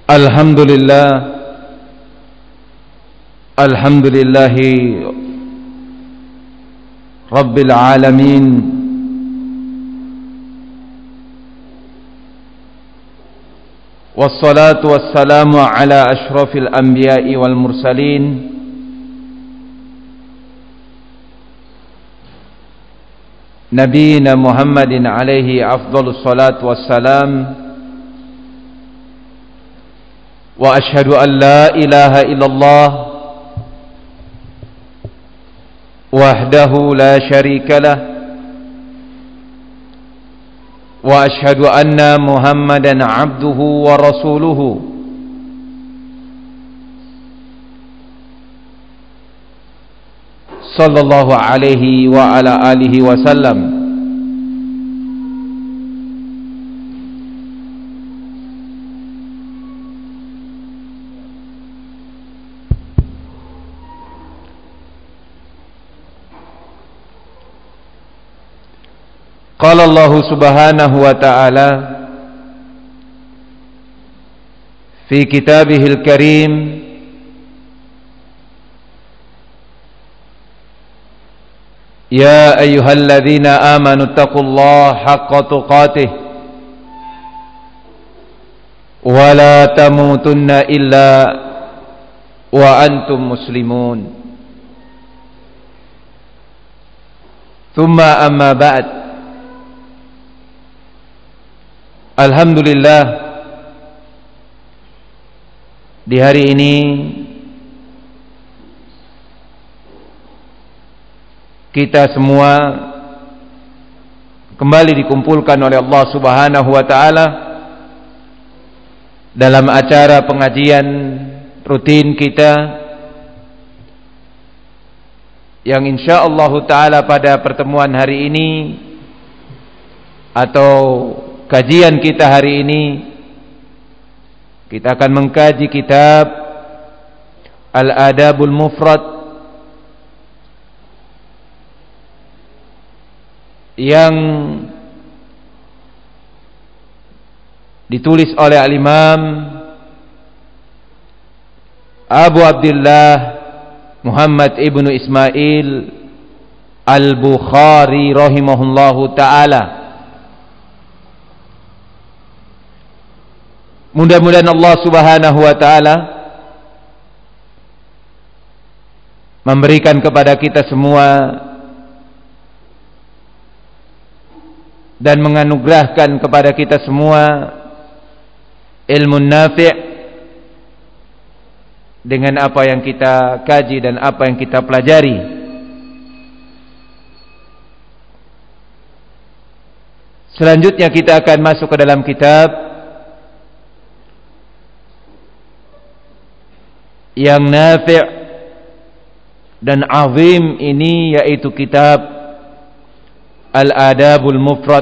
Alhamdulillah, alhamdulillahi rabbil alamin, wassalatu wassalamu ala ashrafil anbiya'i wal mursalin, nabiyina Muhammadin alaihi afdhalus salatu wassalam. Wa ashhadu an la ilaha illallah wahdahu la syarika lah, wa ashhadu anna Muhammadan abduhu wa rasuluhu sallallahu alaihi wa ala alihi wa sallam. Qala Allah subhanahu wa ta'ala fi kitabihil karim, ya ayyuhalladzina amanu taqullaha haqqa tuqatih wa la tamutunna illa wa antum muslimun. Thumma amma ba'd. Alhamdulillah, di hari ini kita semua kembali dikumpulkan oleh Allah Subhanahu wa ta'ala dalam acara pengajian rutin kita yang insyaallah ta'ala pada pertemuan hari ini atau kajian kita hari ini, kita akan mengkaji kitab Al-Adabul Mufrad yang ditulis oleh Al-Imam Abu Abdullah Muhammad ibnu Ismail Al-Bukhari rahimahullahu ta'ala. Mudah-mudahan Allah Subhanahu wa ta'ala memberikan kepada kita semua dan menganugerahkan kepada kita semua ilmu nafi' dengan apa yang kita kaji dan apa yang kita pelajari. Selanjutnya kita akan masuk ke dalam kitab yang nafi' dan azim ini, yaitu kitab Al-Adabul Mufrad.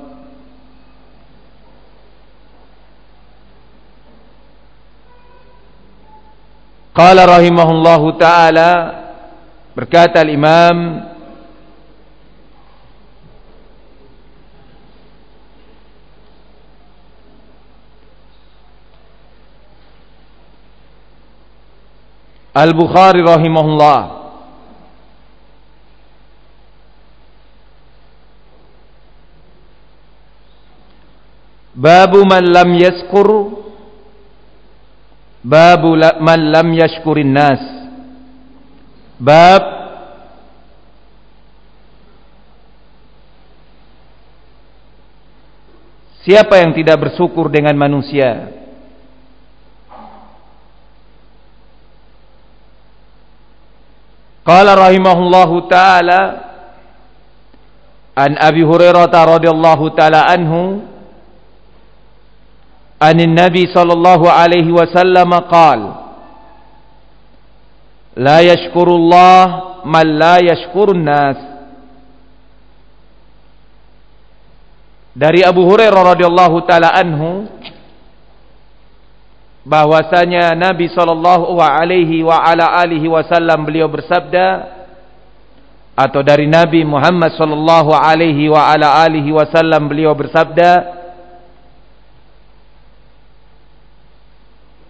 Qala rahimahullahu ta'ala, berkata al-Imam Al-Bukhari rahimahullah, babu man lam yashkur, man lam yashkurin nas. Bab siapa yang tidak bersyukur dengan manusia. Qala rahimahullahu ta'ala an Abi Hurairah radhiyallahu ta'ala anhu anin Nabi sallallahu alaihi wasallam qala la yashkurullah man la yashkurun nas. Dari Abu Hurairah radhiyallahu ta'ala anhu bahwasanya Nabi sallallahu alaihi wa ala alihi wasallam beliau bersabda, atau dari Nabi Muhammad sallallahu alaihi wa ala alihi wasallam beliau bersabda,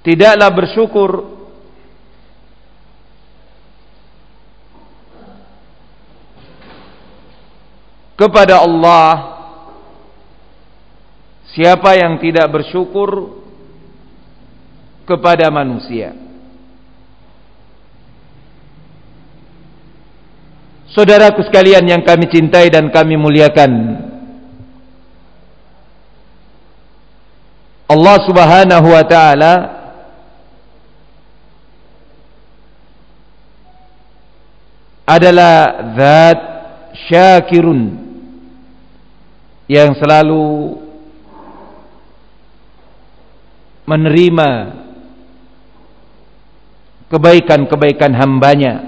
tidaklah bersyukur kepada Allah, siapa yang tidak bersyukur kepada manusia. Saudaraku sekalian yang kami cintai dan kami muliakan, Allah Subhanahu wa taala adalah zat syakirun yang selalu menerima kebaikan-kebaikan hambanya.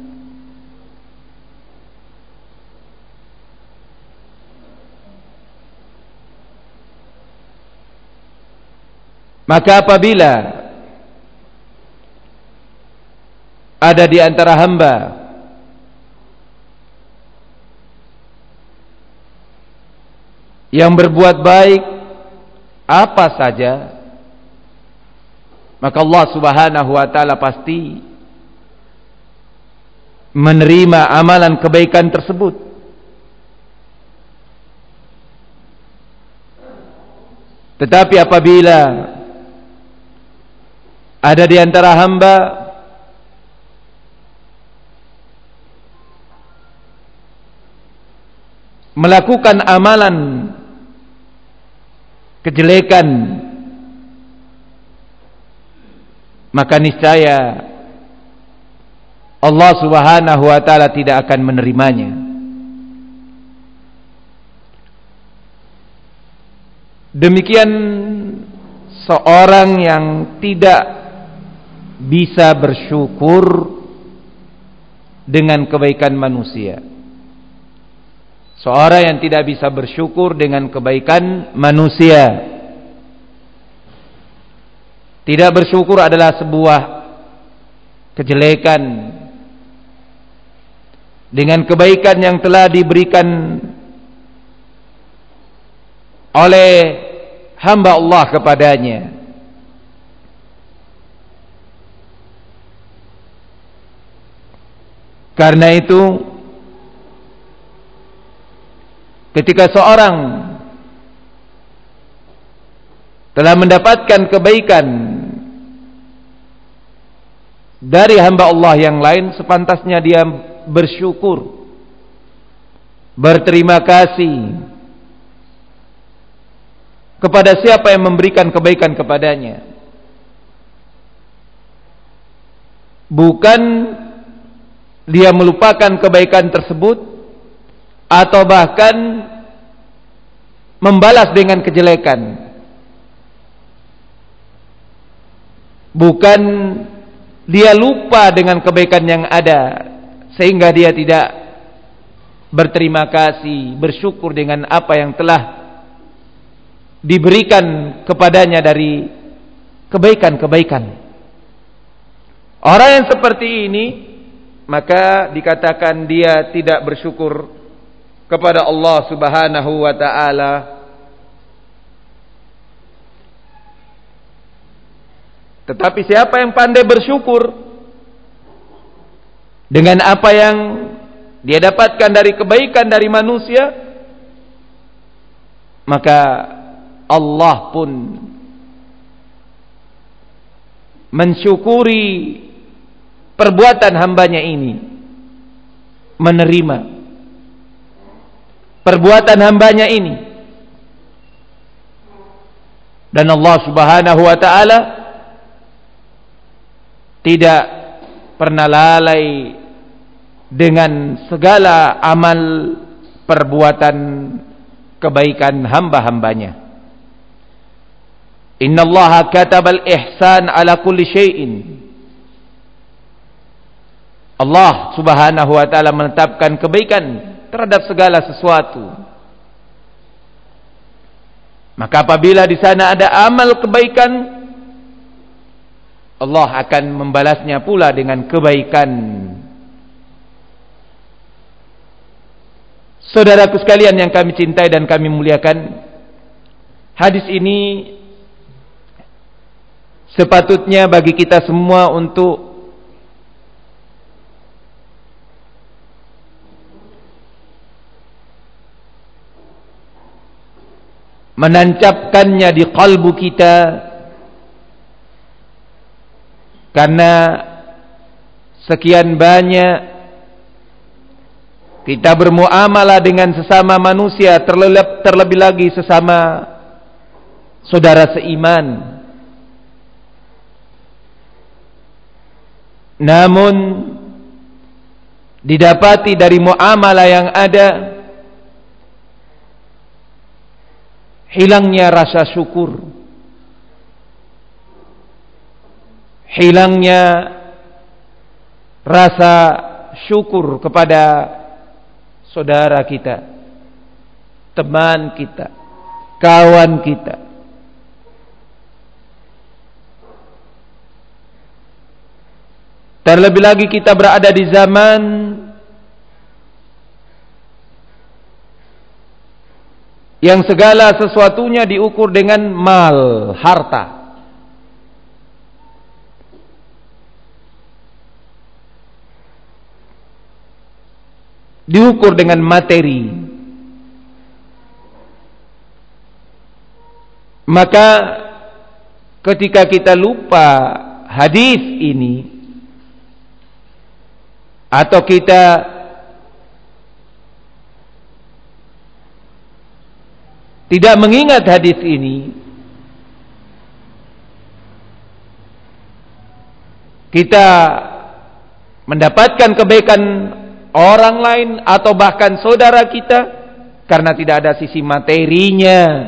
Maka apabila ada di antara hamba yang berbuat baik apa saja, maka Allah Subhanahu wa taala pasti menerima amalan kebaikan tersebut. Tetapi apabila ada di antara hamba melakukan amalan kejelekan, maka niscaya Allah Subhanahu wa taala tidak akan menerimanya. Demikian seorang yang tidak bisa bersyukur dengan kebaikan manusia. Seorang yang tidak bisa bersyukur dengan kebaikan manusia. Tidak bersyukur adalah sebuah kejelekan dengan kebaikan yang telah diberikan oleh hamba Allah kepadanya. Karena itu, ketika seorang telah mendapatkan kebaikan dari hamba Allah yang lain, sepantasnya dia bersyukur, berterima kasih kepada siapa yang memberikan kebaikan kepadanya. Bukan dia melupakan kebaikan tersebut atau bahkan membalas dengan kejelekan. Bukan dia lupa dengan kebaikan yang ada sehingga dia tidak berterima kasih, bersyukur dengan apa yang telah diberikan kepadanya dari kebaikan-kebaikan. Orang yang seperti ini, maka dikatakan dia tidak bersyukur kepada Allah Subhanahu wa taala. Tetapi siapa yang pandai bersyukur dengan apa yang dia dapatkan dari kebaikan dari manusia, maka Allah pun mensyukuri perbuatan hambanya ini, menerima perbuatan hambanya ini, dan Allah Subhanahu wa taala tidak pernah lalai dengan segala amal perbuatan kebaikan hamba-hambanya. Innallaha katabal ihsan ala kulli syai'in. Allah Subhanahu wa taala menetapkan kebaikan terhadap segala sesuatu. Maka apabila di sana ada amal kebaikan, Allah akan membalasnya pula dengan kebaikan. Saudaraku sekalian yang kami cintai dan kami muliakan, hadis ini sepatutnya bagi kita semua untuk menancapkannya di kalbu kita, karena sekian banyak kita bermuamalah dengan sesama manusia, terlebih lagi sesama saudara seiman. Namun didapati dari muamalah yang ada hilangnya rasa syukur, hilangnya rasa syukur kepada saudara kita, teman kita, kawan kita. Terlebih lagi kita berada di zaman yang segala sesuatunya diukur dengan mal, harta. Diukur dengan materi. Maka ketika kita lupa hadis ini, atau kita tidak mengingat hadis ini, kita mendapatkan kebaikan orang lain atau bahkan saudara kita karena tidak ada sisi materinya,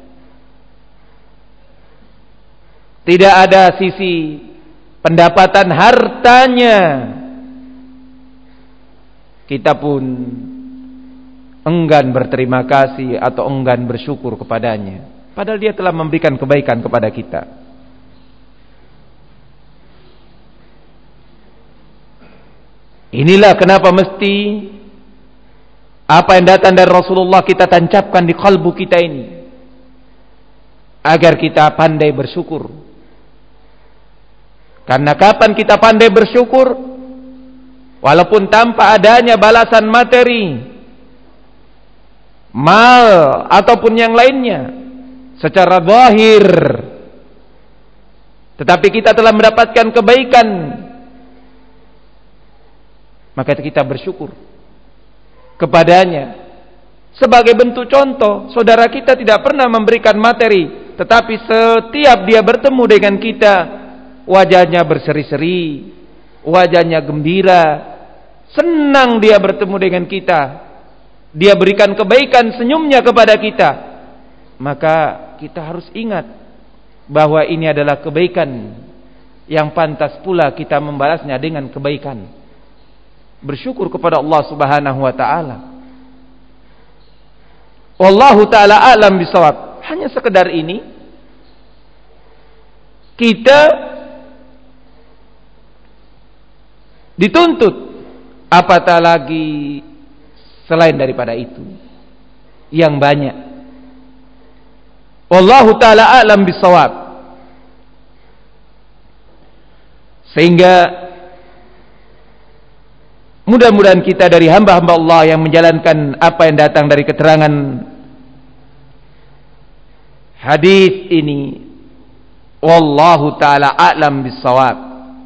tidak ada sisi pendapatan hartanya, kita pun enggan berterima kasih atau enggan bersyukur kepadanya, padahal dia telah memberikan kebaikan kepada kita. Inilah kenapa mesti apa yang datang dari Rasulullah kita tancapkan di kalbu kita ini, agar kita pandai bersyukur. Karena kapan kita pandai bersyukur, walaupun tanpa adanya balasan materi, mal ataupun yang lainnya secara zahir, tetapi kita telah mendapatkan kebaikan, maka kita bersyukur kepadanya. Sebagai bentuk contoh, saudara kita tidak pernah memberikan materi, tetapi setiap dia bertemu dengan kita, wajahnya berseri-seri, wajahnya gembira, senang dia bertemu dengan kita, dia berikan kebaikan senyumnya kepada kita. Maka kita harus ingat bahwa ini adalah kebaikan yang pantas pula kita membalasnya dengan kebaikan. Bersyukur kepada Allah Subhanahu wa taala. Wallahu taala a'lam bishawab. Hanya sekedar ini kita dituntut, apatah lagi selain daripada itu yang banyak. Wallahu taala a'lam bishawab. Sehingga mudah-mudahan kita dari hamba-hamba Allah yang menjalankan apa yang datang dari keterangan hadis ini. Wallahu taala a'lam bishawab.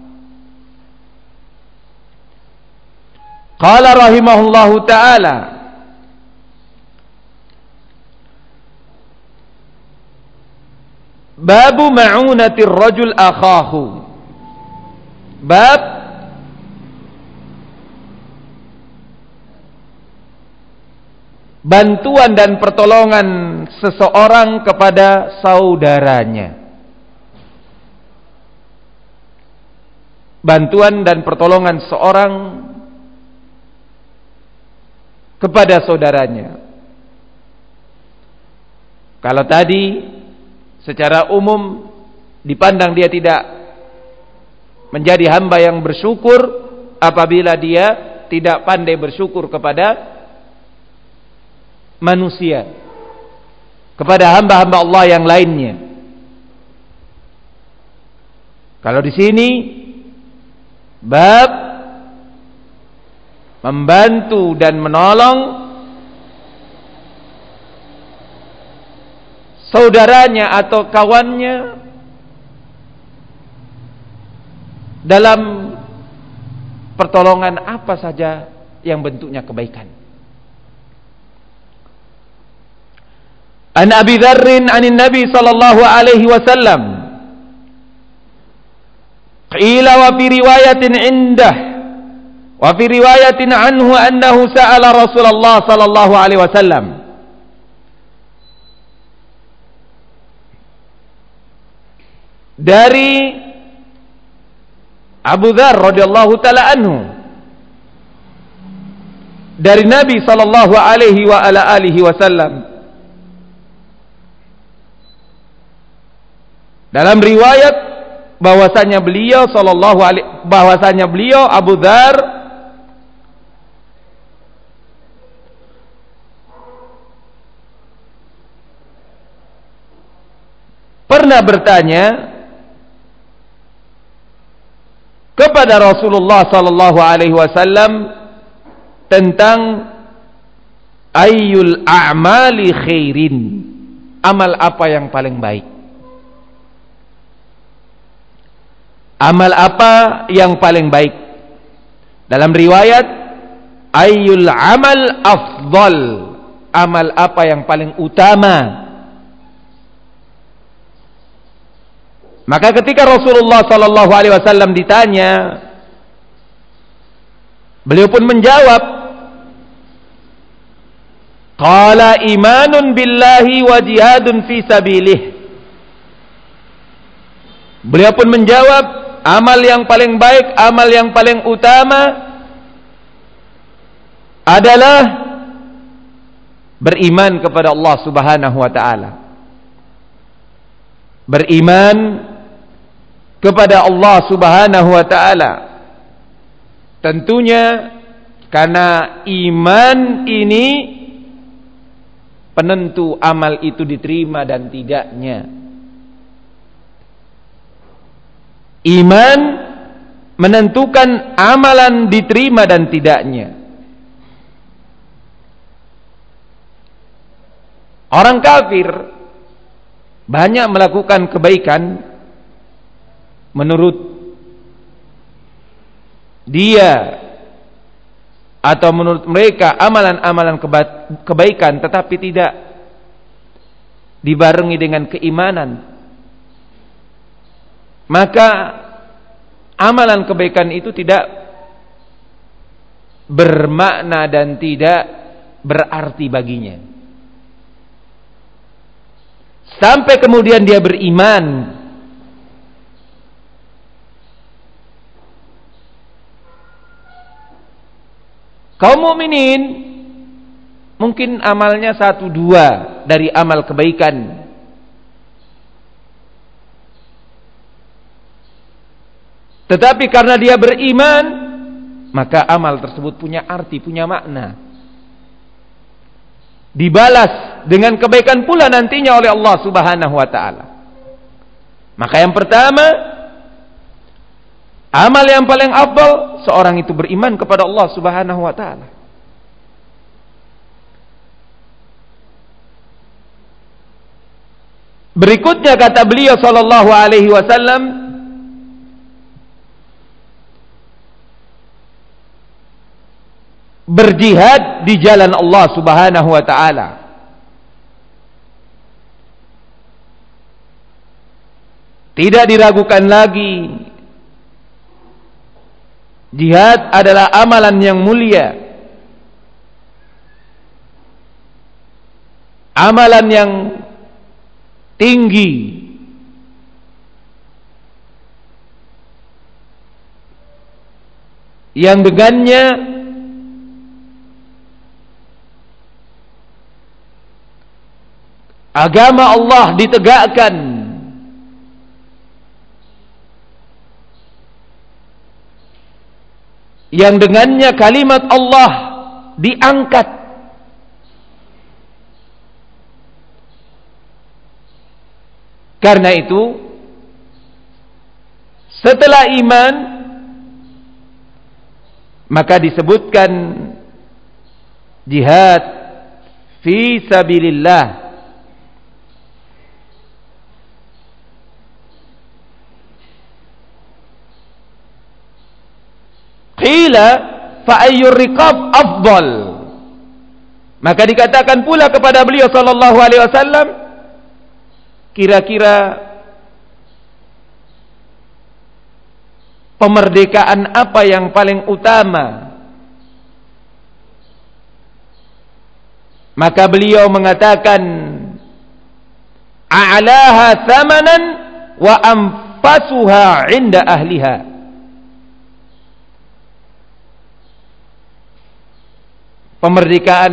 Qala rahimahullahu ta'ala, babu ma'unatir rajul akhahu. Bab bantuan dan pertolongan seseorang kepada saudaranya. Bantuan dan pertolongan seorang kepada saudaranya. Kalau tadi secara umum dipandang dia tidak menjadi hamba yang bersyukur apabila dia tidak pandai bersyukur kepada manusia, kepada hamba-hamba Allah yang lainnya. Kalau di sini bab membantu dan menolong saudaranya atau kawannya dalam pertolongan apa saja yang bentuknya kebaikan. An Abi Dzarr anin Nabi sallallahu alaihi wasallam qila wa fi riwayatin indah wa fi riwayatin anhu annahu sa'ala Rasulullah sallallahu alaihi wasallam dari Abu Dzarr radhiyallahu taala anhu dari Nabi sallallahu alaihi wa ala alihi wasallam dalam riwayat bahwasanya beliau Abu Dzarr pernah bertanya kepada Rasulullah sallallahu alaihi wasallam tentang ayyul a'mali khairin, amal apa yang paling baik. Amal apa yang paling baik? Dalam riwayat ayyul amal afdal, amal apa yang paling utama. Maka ketika Rasulullah sallallahu alaihi wasallam ditanya, beliau pun menjawab, qala imanun billahi wa jihadun fi sabilih. Beliau pun menjawab, amal yang paling baik, amal yang paling utama adalah beriman kepada Allah Subhanahu wa taala. Beriman kepada Allah Subhanahu wa taala. Tentunya karena iman ini penentu amal itu diterima dan tidaknya. Iman menentukan amalan diterima dan tidaknya. Orang kafir banyak melakukan kebaikan menurut dia atau menurut mereka amalan-amalan kebaikan, tetapi tidak dibarengi dengan keimanan. Maka amalan kebaikan itu tidak bermakna dan tidak berarti baginya. Sampai kemudian dia beriman. Kaum mukminin mungkin amalnya 1-2 dari amal kebaikan. Tetapi karena dia beriman, maka amal tersebut punya arti, punya makna. Dibalas dengan kebaikan pula nantinya oleh Allah Subhanahu wa taala. Maka yang pertama, amal yang paling afdal seorang itu beriman kepada Allah Subhanahu wa taala. Berikutnya kata beliau sallallahu alaihi wasallam, berjihad di jalan Allah Subhanahu wa taala. Tidak diragukan lagi, jihad adalah amalan yang mulia, amalan yang tinggi, yang dengannya agama Allah ditegakkan, yang dengannya kalimat Allah diangkat. Karena itu Setelah iman, maka disebutkan jihad fi sabilillah. Qila fa ayyur riqab afdal. Maka dikatakan pula kepada beliau sallallahu alaihi wasallam, kira-kira pemerdekaan apa yang paling utama? Maka beliau mengatakan, a'laha thamanan wa anfasuha 'inda ahliha. Pemerdekaan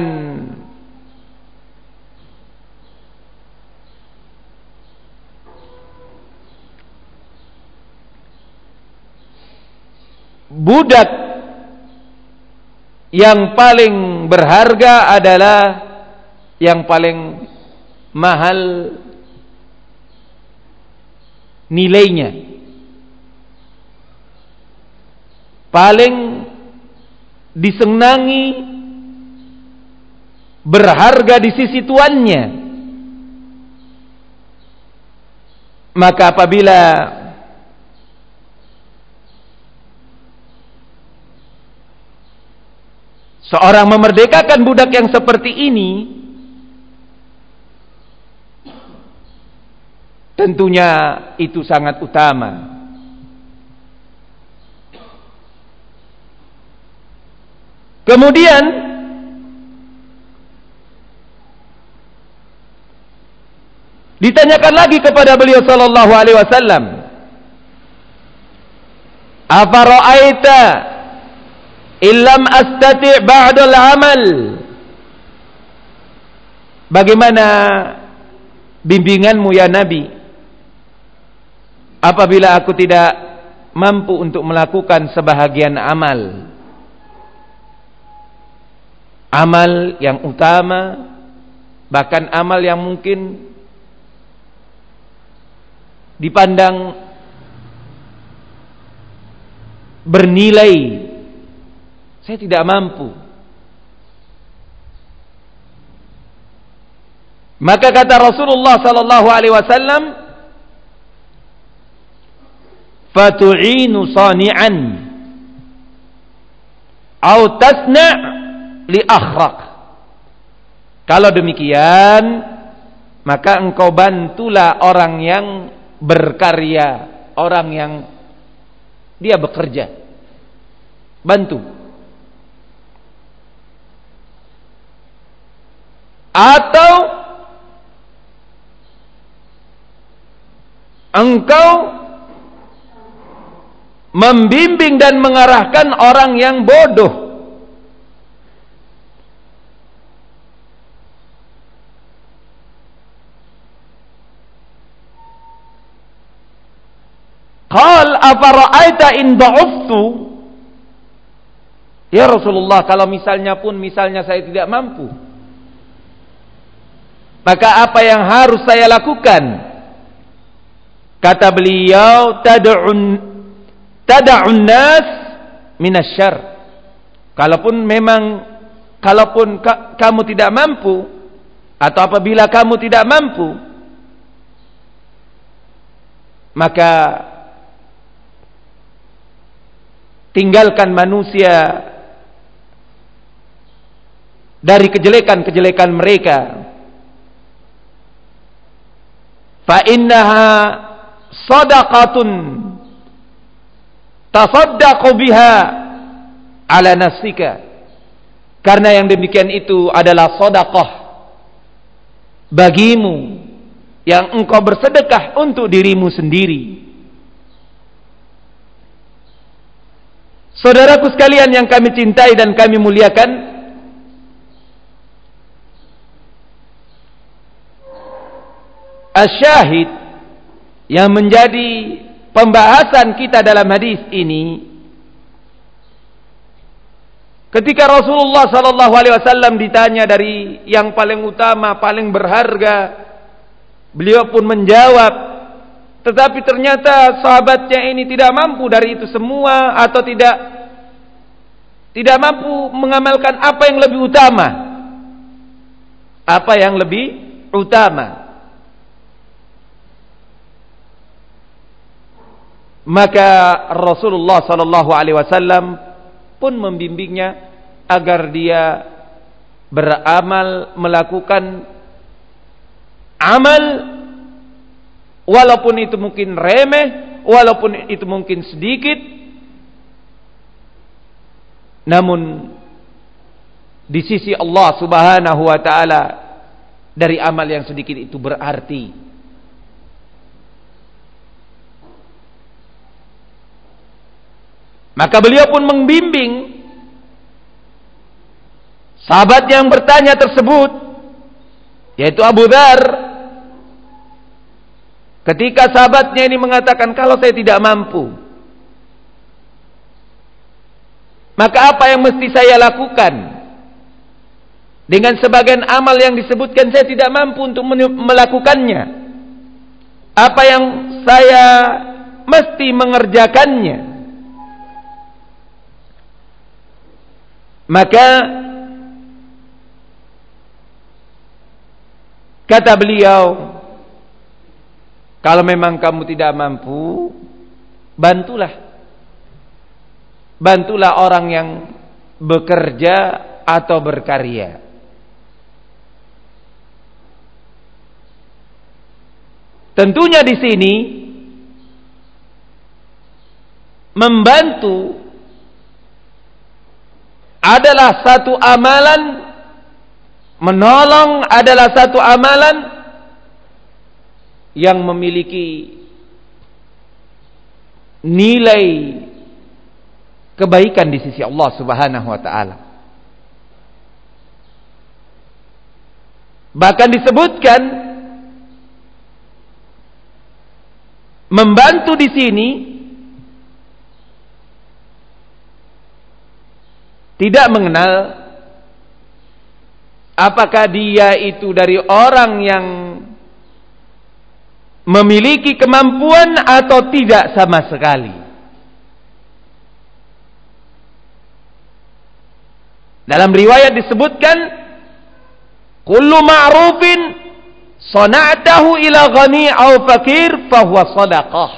budak yang paling berharga adalah yang paling mahal nilainya, paling disenangi, berharga di sisi tuannya. Maka apabila seorang memerdekakan budak yang seperti ini, tentunya itu sangat utama. Kemudian ditanyakan lagi kepada beliau sallallahu alaihi wasallam, afara'aita illam astati' ba'dal amal. Bagaimana bimbinganmu ya Nabi apabila aku tidak mampu untuk melakukan sebahagian amal, amal yang utama, bahkan amal yang mungkin dipandang bernilai, saya tidak mampu. Maka kata Rasulullah sallallahu alaihi wasallam, fatu'inu sani'an au tasna' li akhraq. Kalau demikian, maka engkau bantulah orang yang berkarya, orang yang dia bekerja, bantu. Atau engkau membimbing dan mengarahkan orang yang bodoh. Qal afara'aita in da'uftu? Ya Rasulullah, kalau misalnya saya tidak mampu, maka apa yang harus saya lakukan? Kata beliau, tada'un nas minasyarr. Kalaupun kamu tidak mampu, atau apabila kamu tidak mampu, maka tinggalkan manusia dari kejelekan-kejelekan mereka. Fa innaha shadaqatun tasaddaqu biha ala nafsika. Karena yang demikian itu adalah sedekah bagimu yang engkau bersedekah untuk dirimu sendiri. Saudaraku sekalian yang kami cintai dan kami muliakan, asyahid yang menjadi pembahasan kita dalam hadis ini, ketika Rasulullah sallallahu alaihi wasallam ditanya dari yang paling utama, paling berharga, beliau pun menjawab, tetapi ternyata sahabatnya ini tidak mampu dari itu semua, atau tidak mampu mengamalkan apa yang lebih utama. Apa yang lebih utama? Maka Rasulullah sallallahu alaihi wasallam pun membimbingnya agar dia beramal, melakukan amal walaupun itu mungkin remeh, walaupun itu mungkin sedikit, namun di sisi Allah Subhanahu wa taala dari amal yang sedikit itu berarti. Maka beliau pun membimbing sahabat yang bertanya tersebut, yaitu Abu Dzar. Ketika sahabatnya ini mengatakan, kalau saya tidak mampu, maka apa yang mesti saya lakukan? Dengan sebagian amal yang disebutkan saya tidak mampu untuk melakukannya. Apa yang saya mesti mengerjakannya? Maka kata beliau, kalau memang kamu tidak mampu, bantulah orang yang bekerja atau berkarya. Tentunya di sini membantu adalah satu amalan, menolong adalah satu amalan yang memiliki nilai kebaikan di sisi Allah Subhanahu wa taala. Bahkan disebutkan membantu di sini tidak mengenal apakah dia itu dari orang yang memiliki kemampuan atau tidak sama sekali. Dalam riwayat disebutkan, kullu ma'rufin sana'tahu ila ghani aw fakir fahuwa shadaqah.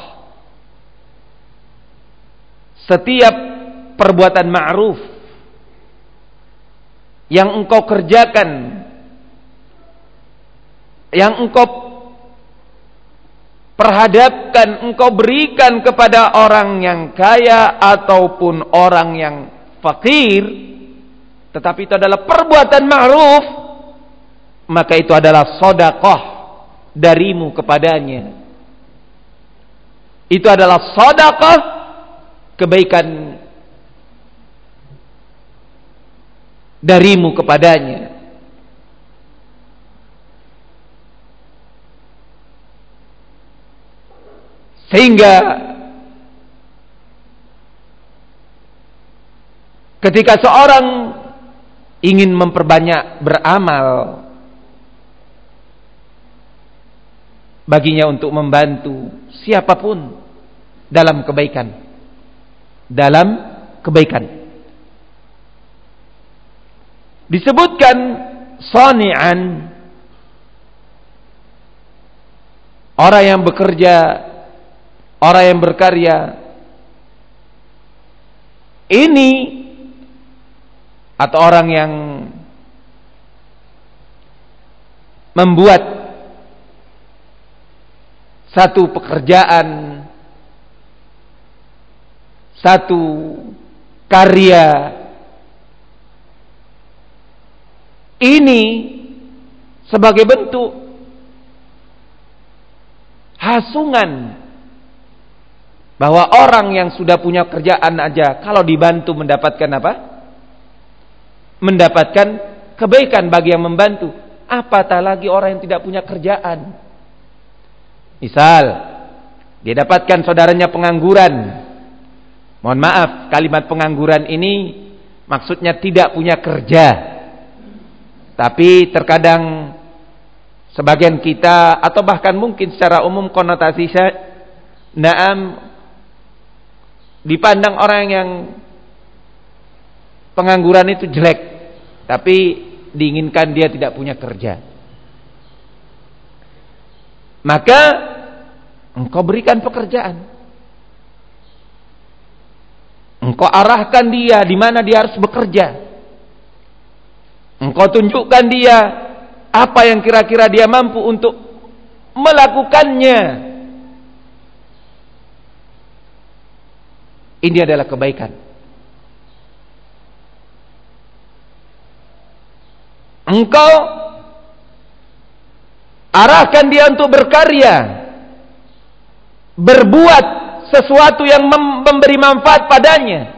Setiap perbuatan ma'ruf yang engkau kerjakan, yang engkau perhadapkan, engkau berikan kepada orang yang kaya ataupun orang yang fakir, tetapi itu adalah perbuatan ma'ruf, maka itu adalah sedekah darimu kepadanya. Itu adalah sedekah, kebaikan darimu kepadanya. Sehingga ketika seorang ingin memperbanyak beramal, baginya untuk membantu siapapun dalam kebaikan. Disebutkan sani'an, orang yang bekerja, orang yang berkarya. Ini atau orang yang membuat satu pekerjaan, satu karya, ini sebagai bentuk hasungan bahwa orang yang sudah punya kerjaan aja kalau dibantu mendapatkan apa? Mendapatkan kebaikan bagi yang membantu. Apatah lagi orang yang tidak punya kerjaan. Misal dia dapatkan saudaranya pengangguran. Mohon maaf, kalimat pengangguran ini maksudnya tidak punya kerja. Tapi terkadang sebagian kita atau bahkan mungkin secara umum konotasi Naam, dipandang orang yang pengangguran itu jelek, tapi diinginkan dia tidak punya kerja. Maka engkau berikan pekerjaan, engkau arahkan dia di mana dia harus bekerja, engkau tunjukkan dia apa yang kira-kira dia mampu untuk melakukannya. Ini adalah kebaikan. Engkau arahkan dia untuk berkarya, berbuat sesuatu yang memberi manfaat padanya.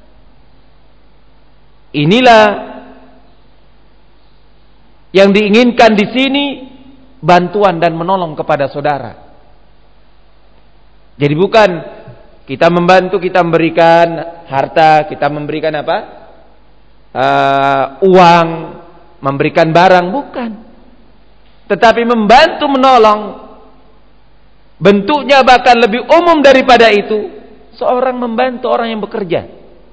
Inilah yang diinginkan di sini, bantuan dan menolong kepada saudara. Jadi bukan kita membantu, kita memberikan harta, kita memberikan apa? Uang, memberikan barang, bukan. Tetapi membantu, menolong, bentuknya bahkan lebih umum daripada itu. Seorang membantu orang yang bekerja.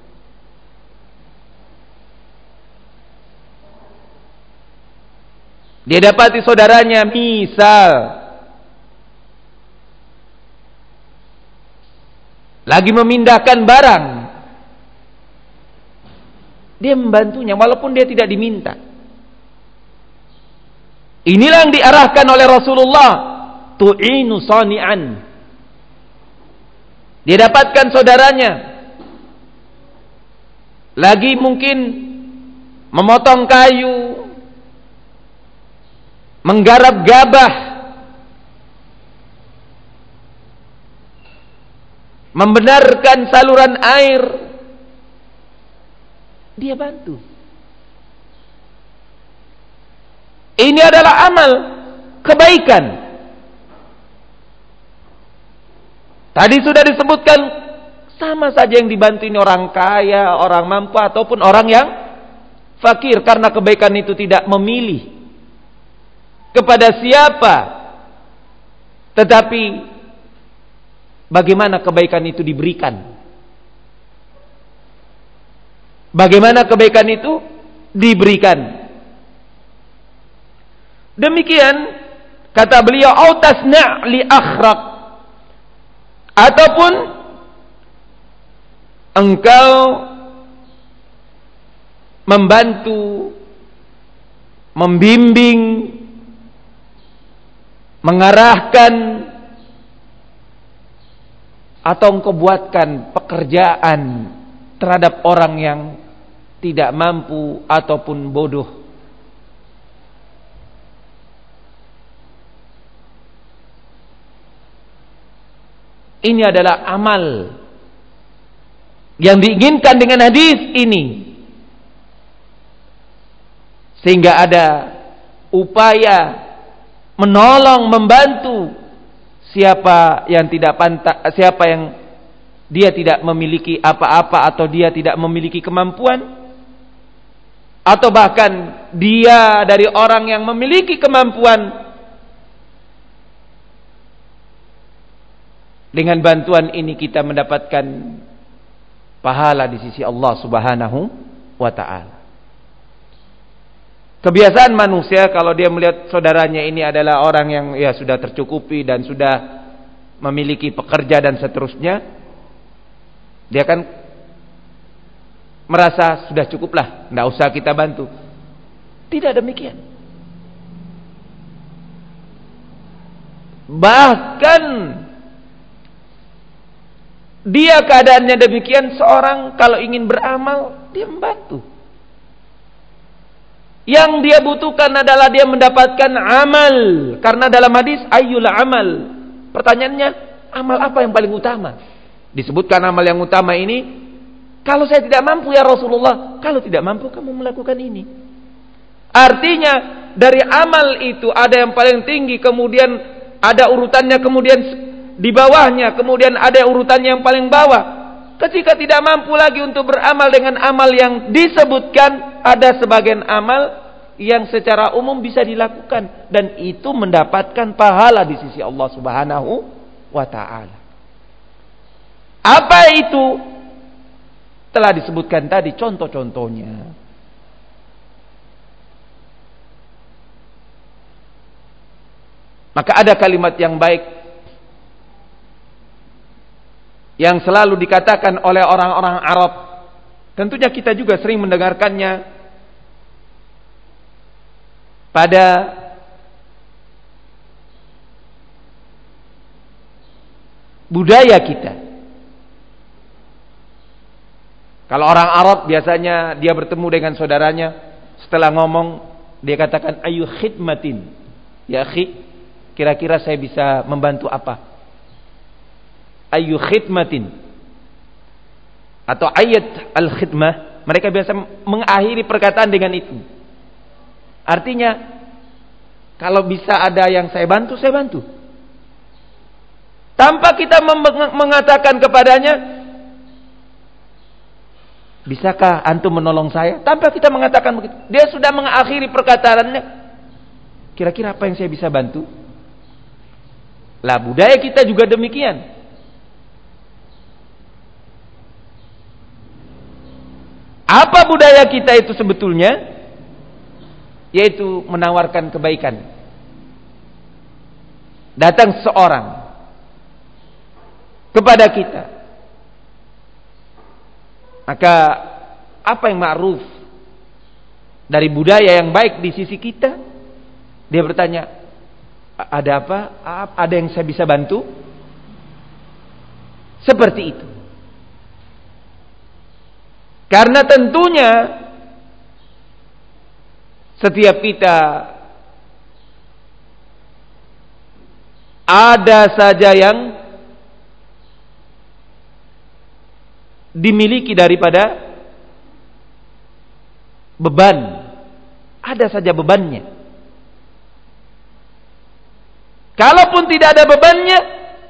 Dia dapati saudaranya misal lagi memindahkan barang, dia membantunya walaupun dia tidak diminta. Inilah yang diarahkan oleh Rasulullah, tu'inu sani'an. Dia dapatkan saudaranya lagi mungkin memotong kayu, menggarap gabah, membenarkan saluran air, dia bantu. Ini adalah amal kebaikan. Tadi sudah disebutkan, sama saja yang dibantu ini orang kaya, orang mampu, ataupun orang yang fakir, karena kebaikan itu tidak memilih kepada siapa, tetapi bagaimana kebaikan itu diberikan. Bagaimana kebaikan itu diberikan. Demikian kata beliau, au tasna' li akhraq, ataupun engkau membantu, membimbing, mengarahkan, atau engkau buatkan pekerjaan terhadap orang yang tidak mampu ataupun bodoh. Ini adalah amal yang diinginkan dengan hadis ini, sehingga ada upaya menolong, membantu siapa yang tidak pantas, siapa yang dia tidak memiliki apa-apa, atau dia tidak memiliki kemampuan, atau bahkan dia dari orang yang memiliki kemampuan. Dengan bantuan ini kita mendapatkan pahala di sisi Allah Subhanahu wa ta'ala. Kebiasaan manusia kalau dia melihat saudaranya ini adalah orang yang ya sudah tercukupi dan sudah memiliki pekerja dan seterusnya, dia kan merasa sudah cukuplah, tidak usah kita bantu. Tidak demikian. Bahkan dia keadaannya demikian, seorang kalau ingin beramal, dia membantu. Yang dia butuhkan adalah dia mendapatkan amal. Karena dalam hadis, ayyul amal. Pertanyaannya, amal apa yang paling utama? Disebutkan amal yang utama ini, kalau saya tidak mampu ya Rasulullah, kalau tidak mampu kamu melakukan ini. Artinya, dari amal itu ada yang paling tinggi, kemudian ada urutannya, kemudian di bawahnya, kemudian ada urutannya yang paling bawah. Ketika tidak mampu lagi untuk beramal dengan amal yang disebutkan, ada sebagian amal yang secara umum bisa dilakukan dan itu mendapatkan pahala di sisi Allah Subhanahu wa ta'ala. Apa itu? Telah disebutkan tadi contoh-contohnya. Maka ada kalimat yang baik yang selalu dikatakan oleh orang-orang Arab. Tentunya kita juga sering mendengarkannya pada budaya kita. Kalau orang Arab biasanya dia bertemu dengan saudaranya, setelah ngomong dia katakan ayu khidmatin. Ya akhi, kira-kira saya bisa membantu apa? Ayu khidmatin. Atau ayat al-khidmah, mereka biasa mengakhiri perkataan dengan itu. Artinya, kalau bisa ada yang saya bantu, saya bantu. Tanpa kita mengatakan kepadanya, bisakah antum menolong saya? Tanpa kita mengatakan begitu. Dia sudah mengakhiri perkataannya. Kira-kira apa yang saya bisa bantu? Lah, budaya kita juga demikian. Apa budaya kita itu sebetulnya? Yaitu menawarkan kebaikan. Datang seseorang kepada kita, maka apa yang ma'ruf dari budaya yang baik di sisi kita? Dia bertanya, ada apa? Ada yang saya bisa bantu? Seperti itu. Karena tentunya setiap kita ada saja yang dimiliki daripada beban. Ada saja bebannya. Kalaupun tidak ada bebannya,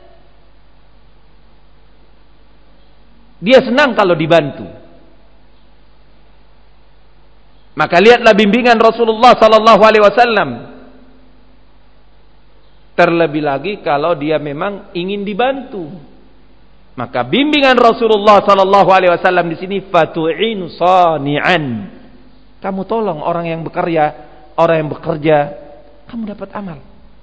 dia senang kalau dibantu. Maka lihatlah bimbingan Rasulullah sallallahu alaihi wasallam. Terlebih lagi kalau dia memang ingin dibantu. Maka bimbingan Rasulullah sallallahu alaihi wasallam di sini fatu'inu sani'an. Kamu tolong orang yang bekerja, kamu dapat amal.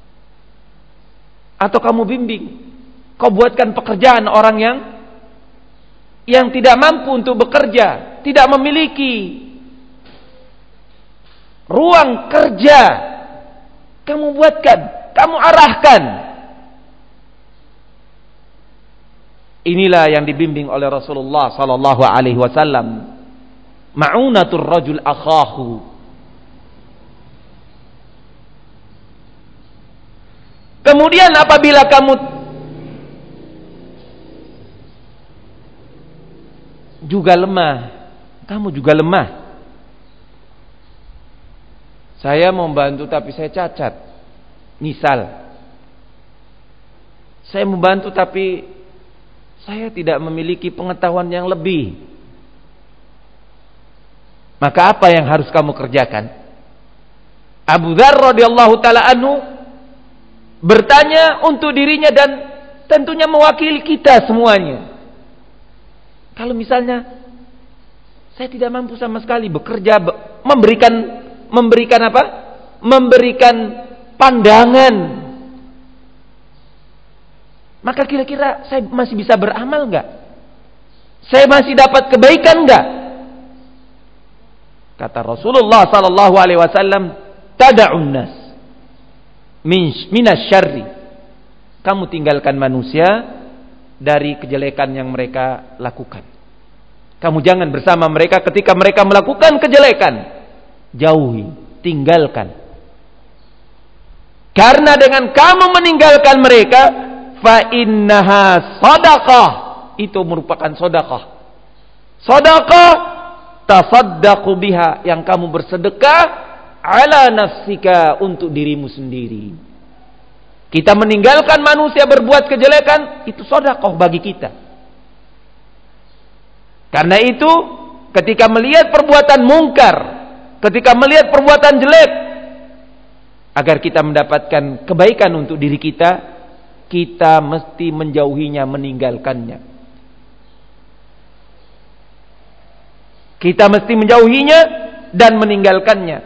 Atau kamu bimbing, kau buatkan pekerjaan orang yang tidak mampu untuk bekerja, tidak memiliki ruang kerja, kamu buatkan, kamu arahkan. Inilah yang dibimbing oleh Rasulullah sallallahu alaihi wasallam. Ma'unatur rajul akhahu. Kemudian apabila kamu juga lemah, kamu juga lemah. Saya mau bantu tapi saya cacat. Misal, saya membantu tapi saya tidak memiliki pengetahuan yang lebih. Maka apa yang harus kamu kerjakan? Abu Dzar radhiyallahu taala anhu bertanya untuk dirinya dan tentunya mewakili kita semuanya. Kalau misalnya saya tidak mampu sama sekali bekerja, memberikan apa? Memberikan pandangan. Maka kira-kira saya masih bisa beramal enggak? Saya masih dapat kebaikan enggak? Kata Rasulullah sallallahu alaihi wasallam, tada'un nas minas syarri. Kamu tinggalkan manusia dari kejelekan yang mereka lakukan. Kamu jangan bersama mereka ketika mereka melakukan kejelekan. Jauhi, tinggalkan. Karena dengan kamu meninggalkan mereka, fa innaha shadaqah, itu merupakan sedekah. Sedekah tasaddaqu biha, yang kamu bersedekah ala nafsika, untuk dirimu sendiri. Kita meninggalkan manusia berbuat kejelekan, itu sedekah bagi kita. Karena itu ketika melihat perbuatan mungkar, ketika melihat perbuatan jelek, agar kita mendapatkan kebaikan untuk diri kita, kita mesti menjauhinya, meninggalkannya. Kita mesti menjauhinya dan meninggalkannya.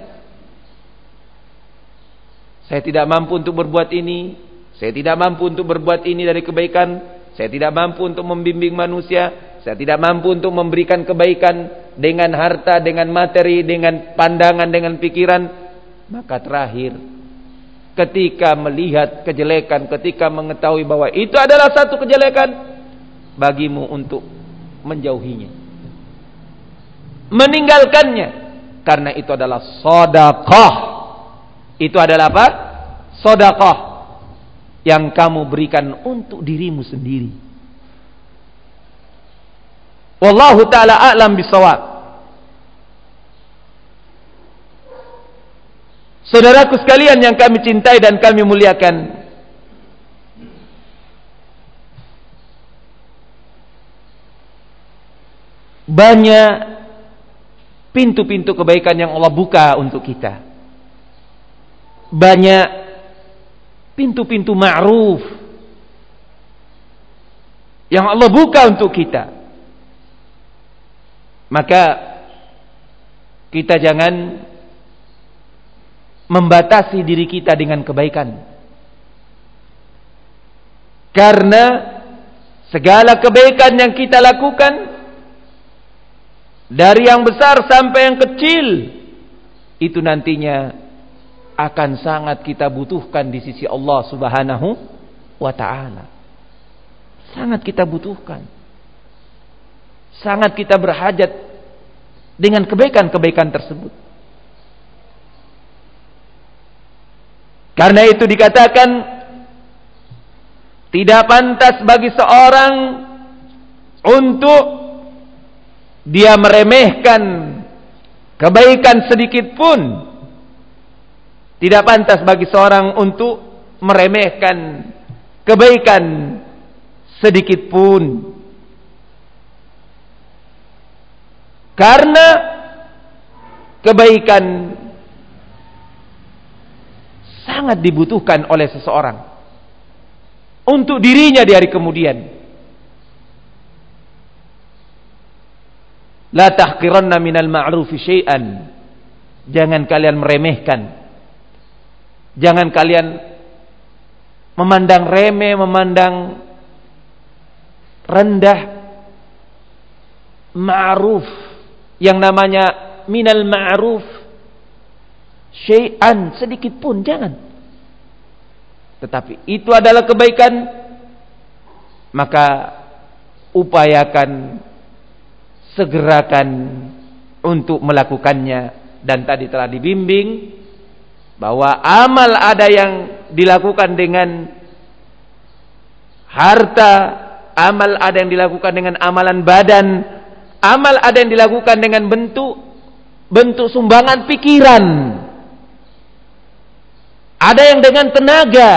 Saya tidak mampu untuk berbuat ini, saya tidak mampu untuk berbuat ini dari kebaikan, saya tidak mampu untuk membimbing manusia, saya tidak mampu untuk memberikan kebaikan dengan harta, dengan materi, dengan pandangan, dengan pikiran. Maka terakhir, ketika melihat kejelekan, ketika mengetahui bahwa itu adalah satu kejelekan, bagimu untuk menjauhinya, meninggalkannya, karena itu adalah sedekah. Itu adalah apa? Sedekah yang kamu berikan untuk dirimu sendiri. Wallahu ta'ala a'lam bishawab. Saudaraku sekalian yang kami cintai dan kami muliakan, banyak pintu-pintu kebaikan yang Allah buka untuk kita. Banyak pintu-pintu ma'ruf yang Allah buka untuk kita. Maka kita jangan membatasi diri kita dengan kebaikan, karena segala kebaikan yang kita lakukan, dari yang besar sampai yang kecil, itu nantinya akan sangat kita butuhkan di sisi Allah Subhanahu wa ta'ala. Sangat kita butuhkan, sangat kita berhajat dengan kebaikan-kebaikan tersebut. Karena itu dikatakan, tidak pantas bagi seorang untuk dia meremehkan kebaikan sedikit pun. Tidak pantas bagi seorang untuk meremehkan kebaikan sedikit pun. Karena kebaikan sangat dibutuhkan oleh seseorang untuk dirinya di hari kemudian. La tahqiranna minal ma'rufi syai'an. Jangan kalian meremehkan, jangan kalian memandang remeh, memandang rendah ma'ruf. Yang namanya minal ma'ruf syai'an, sedikit pun jangan. Tetapi itu adalah kebaikan, maka upayakan, segerakan untuk melakukannya. Dan tadi telah dibimbing bahwa amal ada yang dilakukan dengan harta, amal ada yang dilakukan dengan amalan badan, amal ada yang dilakukan dengan bentuk sumbangan pikiran, ada yang dengan tenaga,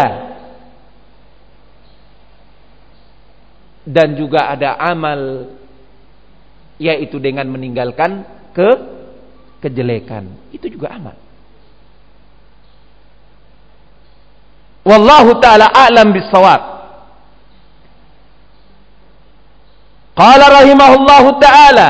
dan juga ada amal yaitu dengan meninggalkan kejelekan. Itu juga amal. Wallahu ta'ala a'lam bis-shawab. Qala rahimahullahu ta'ala,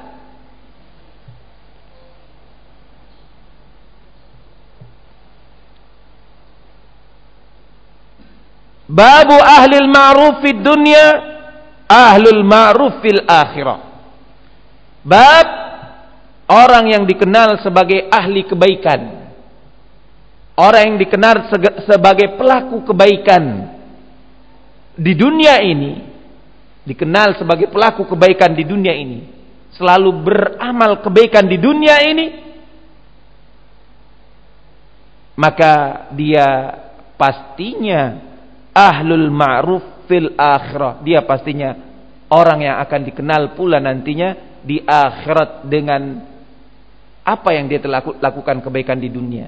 babu ahlil ma'ruf fid dunya, ahlul ma'ruf fil akhirah. Bab orang yang dikenal sebagai ahli kebaikan, orang yang dikenal sebagai pelaku kebaikan di dunia ini, dikenal sebagai pelaku kebaikan di dunia ini, selalu beramal kebaikan di dunia ini, maka dia pastinya ahlul ma'ruf fil akhirah. Dia pastinya orang yang akan dikenal pula nantinya di akhirat dengan apa yang dia telah lakukan kebaikan di dunia.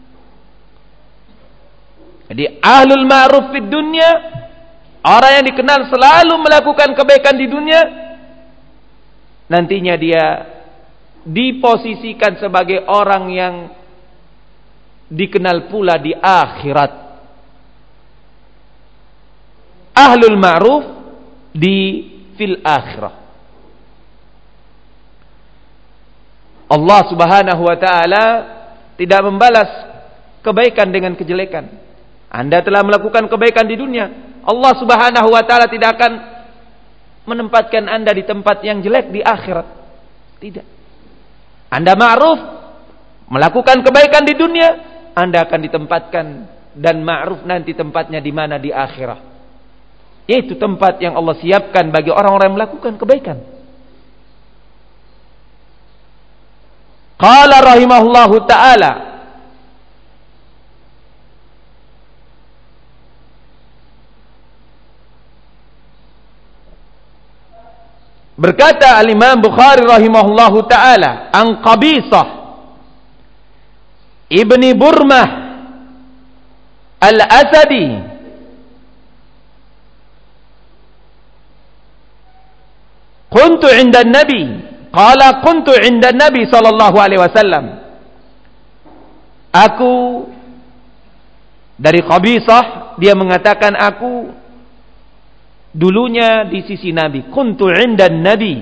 Jadi ahlul ma'ruf fid dunya, orang yang dikenal selalu melakukan kebaikan di dunia, nantinya dia diposisikan sebagai orang yang dikenal pula di akhirat. Ahlul ma'ruf di fil akhirah. Allah Subhanahu wa taala tidak membalas kebaikan dengan kejelekan. Anda telah melakukan kebaikan di dunia, Allah Subhanahu wa taala tidak akan menempatkan Anda di tempat yang jelek di akhirat. Tidak. Anda ma'ruf, melakukan kebaikan di dunia, Anda akan ditempatkan dan ma'ruf nanti tempatnya di mana? Di akhirat. Yaitu tempat yang Allah siapkan bagi orang-orang yang melakukan kebaikan. Qala rahimahullahu ta'ala, berkata Al-Imam Bukhari rahimahullahu ta'ala, an Qabisah ibni Burmah al-Asadi kuntu inda Nabi, qala kuntu inda Nabi sallallahu alaihi wasallam. Aku, dari Qabisah, dia mengatakan aku dulunya di sisi Nabi, kuntu inda Nabi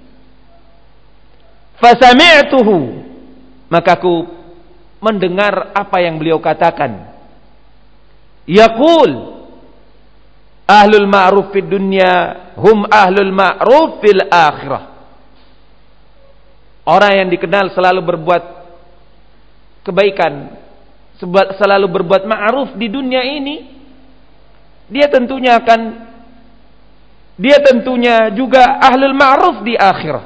fasami'tuhu, maka aku mendengar apa yang beliau katakan. Yaqul ahlul ma'ruf fid dunya hum ahlul ma'ruf fil akhirah. Orang yang dikenal selalu berbuat kebaikan, selalu berbuat ma'ruf di dunia ini, dia tentunya juga ahlul ma'ruf di akhirah.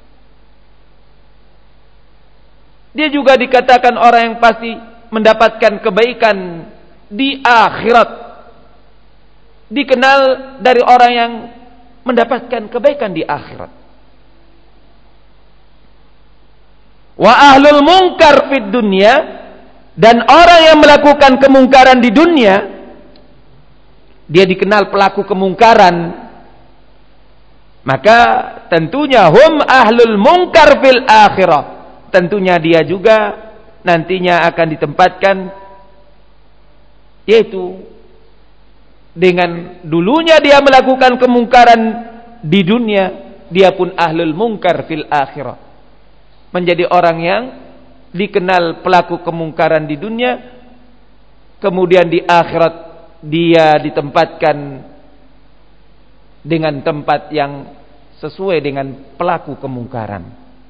Dia juga dikatakan orang yang pasti mendapatkan kebaikan di akhirat. Dikenal dari orang yang mendapatkan kebaikan di akhirat. Wa ahlul munkar fid dunya, dan orang yang melakukan kemungkaran di dunia, dia dikenal pelaku kemungkaran, maka tentunya hum ahlul munkar fil akhirah, tentunya dia juga nantinya akan ditempatkan, yaitu dengan dulunya dia melakukan kemungkaran di dunia, dia pun ahlul munkar fil akhirah, menjadi orang yang dikenal pelaku kemungkaran di dunia, kemudian di akhirat dia ditempatkan dengan tempat yang sesuai dengan pelaku kemungkaran.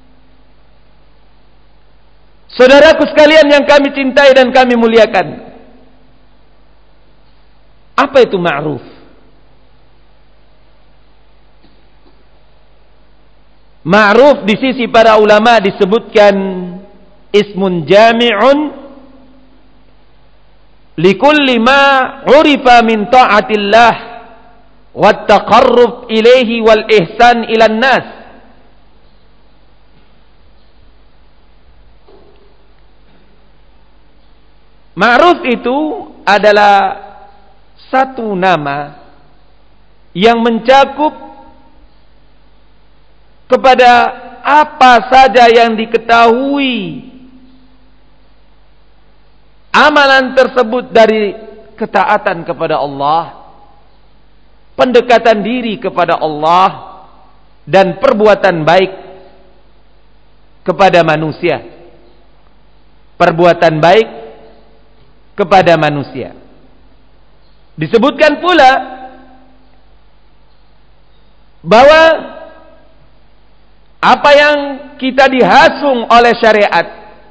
Saudaraku sekalian yang kami cintai dan kami muliakan, apa itu ma'ruf? Ma'ruf di sisi para ulama disebutkan ismun jami'un likulli ma urifa min ta'atillah wat taqarrub ilaihi wal ihsan ilan nas. Ma'ruf itu adalah satu nama yang mencakup kepada apa saja yang diketahui amalan tersebut dari ketaatan kepada Allah, pendekatan diri kepada Allah, dan perbuatan baik kepada manusia. Perbuatan baik kepada manusia. Disebutkan pula bahwa apa yang kita dihasung oleh syariat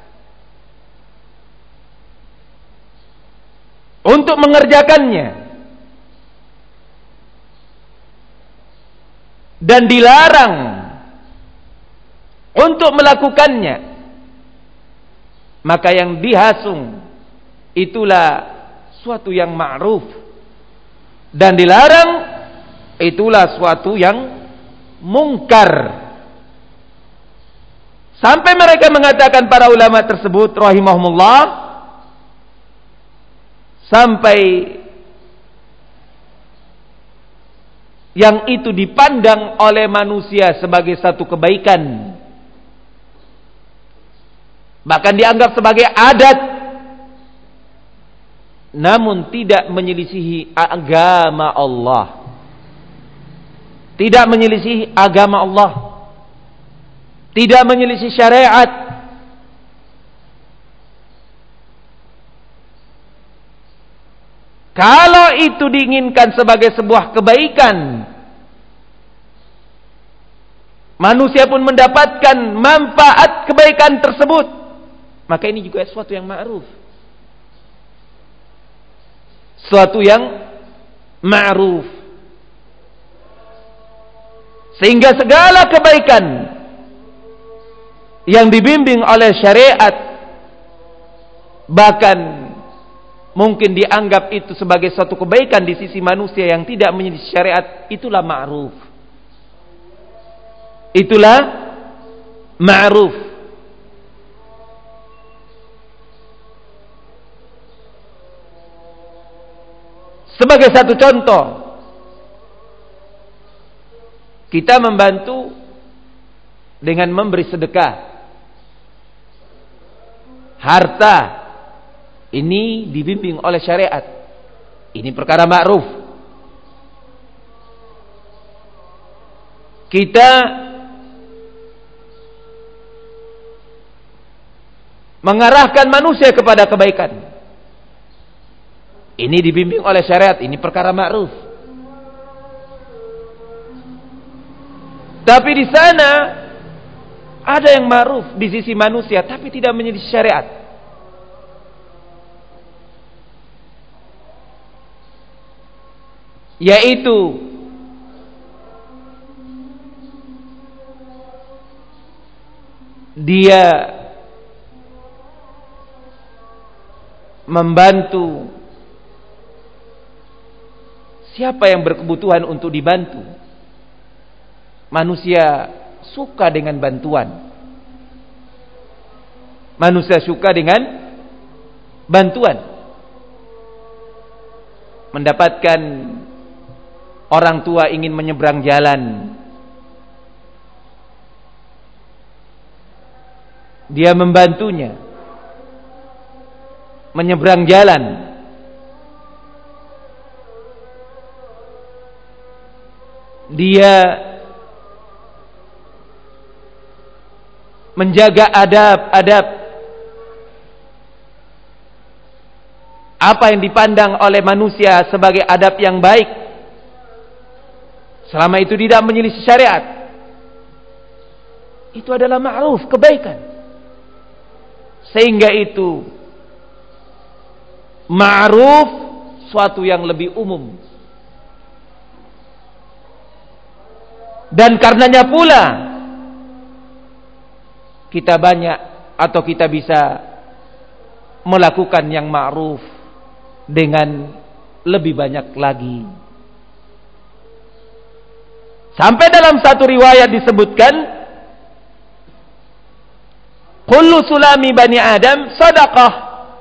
untuk mengerjakannya dan dilarang untuk melakukannya, maka yang dihasung itulah suatu yang ma'ruf, dan dilarang itulah suatu yang mungkar. Sampai mereka mengatakan, para ulama tersebut rahimahumullah, sampai yang itu dipandang oleh manusia sebagai satu kebaikan, bahkan dianggap sebagai adat, namun tidak menyelisihi agama Allah, tidak menyelisihi agama Allah, tidak menyelisih syariat, Kalau itu diinginkan sebagai sebuah kebaikan, manusia pun mendapatkan manfaat kebaikan tersebut, maka ini juga sesuatu yang ma'ruf. Sesuatu yang ma'ruf. Sehingga segala kebaikan yang dibimbing oleh syariat, bahkan mungkin dianggap itu sebagai suatu kebaikan di sisi manusia yang tidak menyelisih syariat, itulah ma'ruf. Itulah ma'ruf. Sebagai satu contoh, kita membantu dengan memberi sedekah harta. Ini dibimbing oleh syariat. Ini perkara ma'ruf. Kita mengarahkan manusia kepada kebaikan. Ini dibimbing oleh syariat. Ini perkara ma'ruf. Tapi di sana ada yang ma'ruf di sisi manusia, tapi tidak menjadi syariat. Yaitu dia membantu siapa yang berkebutuhan untuk dibantu. Manusia suka dengan bantuan. Manusia suka dengan bantuan. Mendapatkan orang tua ingin menyeberang jalan, dia membantunya menyeberang jalan. Dia menjaga adab-adab apa yang dipandang oleh manusia sebagai adab yang baik, selama itu tidak menyelisih syariat. Itu adalah ma'ruf, kebaikan. Sehingga itu ma'ruf, suatu yang lebih umum. Dan karenanya pula kita banyak atau kita bisa melakukan yang ma'ruf dengan lebih banyak lagi. Sampai dalam satu riwayat disebutkan, kullu sulami bani Adam sadaqah.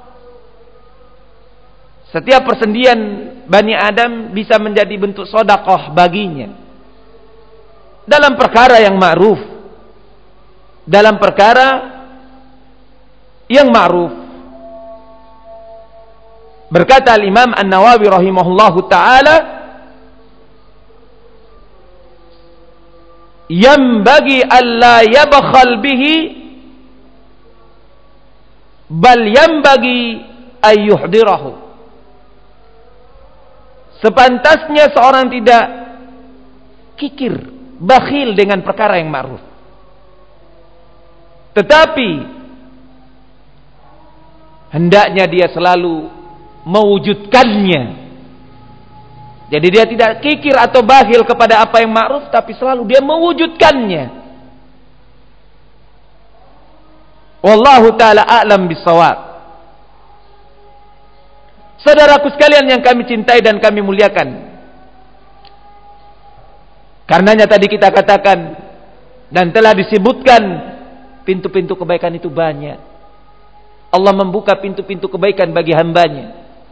Setiap persendian Bani Adam bisa menjadi bentuk sedekah baginya. Dalam perkara yang ma'ruf. Dalam perkara yang ma'ruf. Berkata Al-Imam An-Nawawi rahimahullahu ta'ala, yambagi alla yabkhal bihi, bal yambagi ayyuhdirahu. Sepantasnya seorang tidak kikir, bakhil dengan perkara yang ma'ruf, tetapi hendaknya dia selalu mewujudkannya. Jadi dia tidak kikir atau bakhil kepada apa yang ma'ruf, tapi selalu dia mewujudkannya. Wallahu ta'ala a'lam bissawab. Saudaraku sekalian yang kami cintai dan kami muliakan, karenanya tadi kita katakan dan telah disebutkan, pintu-pintu kebaikan itu banyak. Allah membuka pintu-pintu kebaikan bagi hambanya.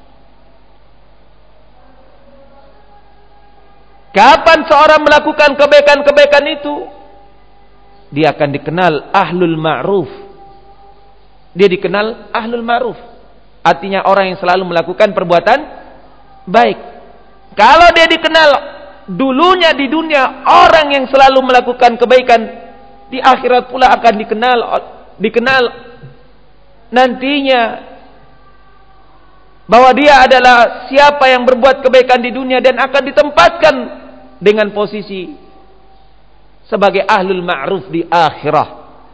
Kapan seorang melakukan kebaikan-kebaikan itu, dia akan dikenal ahlul ma'ruf. Dia dikenal ahlul ma'ruf. Artinya orang yang selalu melakukan perbuatan baik. Kalau dia dikenal dulunya di dunia orang yang selalu melakukan kebaikan, di akhirat pula akan dikenal nantinya bahwa dia adalah siapa yang berbuat kebaikan di dunia dan akan ditempatkan dengan posisi sebagai ahlul ma'ruf di akhirah.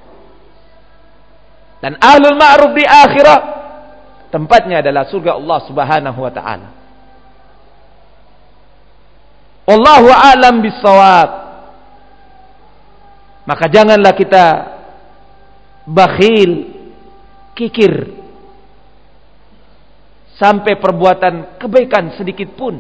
Dan ahlul ma'ruf di akhirah tempatnya adalah surga Allah Subhanahu wa taala. Wallahu a'lam bissawab. Maka janganlah kita bakhil, kikir sampai perbuatan kebaikan sedikit pun,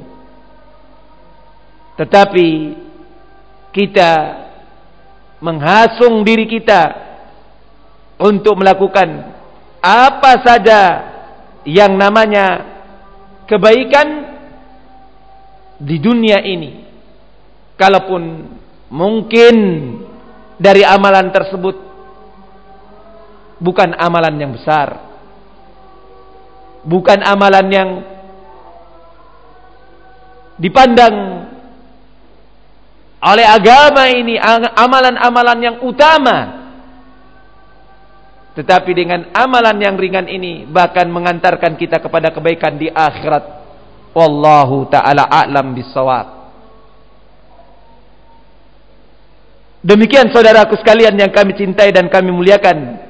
tetapi kita menghasung diri kita untuk melakukan apa saja yang namanya kebaikan di dunia ini, kalaupun mungkin dari amalan tersebut bukan amalan yang besar, bukan amalan yang dipandang oleh agama ini amalan-amalan yang utama, tetapi dengan amalan yang ringan ini bahkan mengantarkan kita kepada kebaikan di akhirat. Wallahu ta'ala a'lam bissawab. Demikian saudaraku sekalian yang kami cintai dan kami muliakan,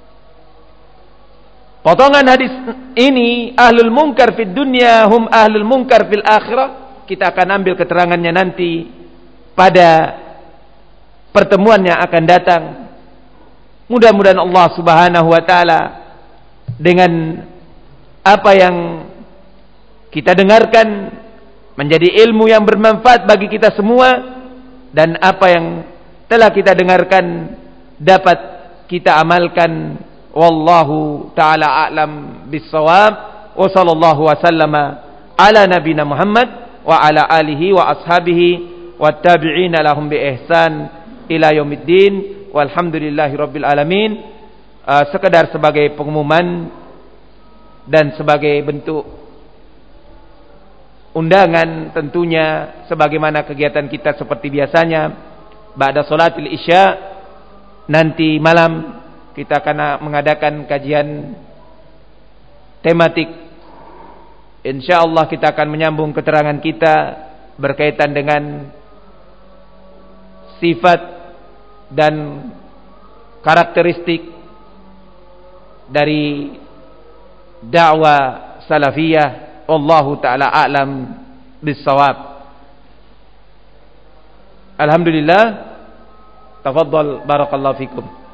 potongan hadis ini, ahlul munkar fid dunya hum ahlul munkar fil akhirah, kita akan ambil keterangannya nanti pada pertemuan yang akan datang. Mudah-mudahan Allah Subhanahu wa taala dengan apa yang kita dengarkan menjadi ilmu yang bermanfaat bagi kita semua, dan apa yang telah kita dengarkan dapat kita amalkan. Wallahu ta'ala a'lam bissawab. Wa sallallahu wa sallama ala nabina Muhammad wa ala alihi wa ashabihi wa tabi'ina lahum bi ihsan ila yaumiddin. Walhamdulillahi rabbil alamin. Sekedar sebagai pengumuman dan sebagai bentuk undangan, tentunya sebagaimana kegiatan kita seperti biasanya, ba'da salatil isya nanti malam kita akan mengadakan kajian tematik. Insyaallah kita akan menyambung keterangan kita berkaitan dengan sifat dan karakteristik dari dakwah salafiyah. Wallahu ta'ala a'lam bissawab. Alhamdulillah. Tafadhal barakallahu fikum.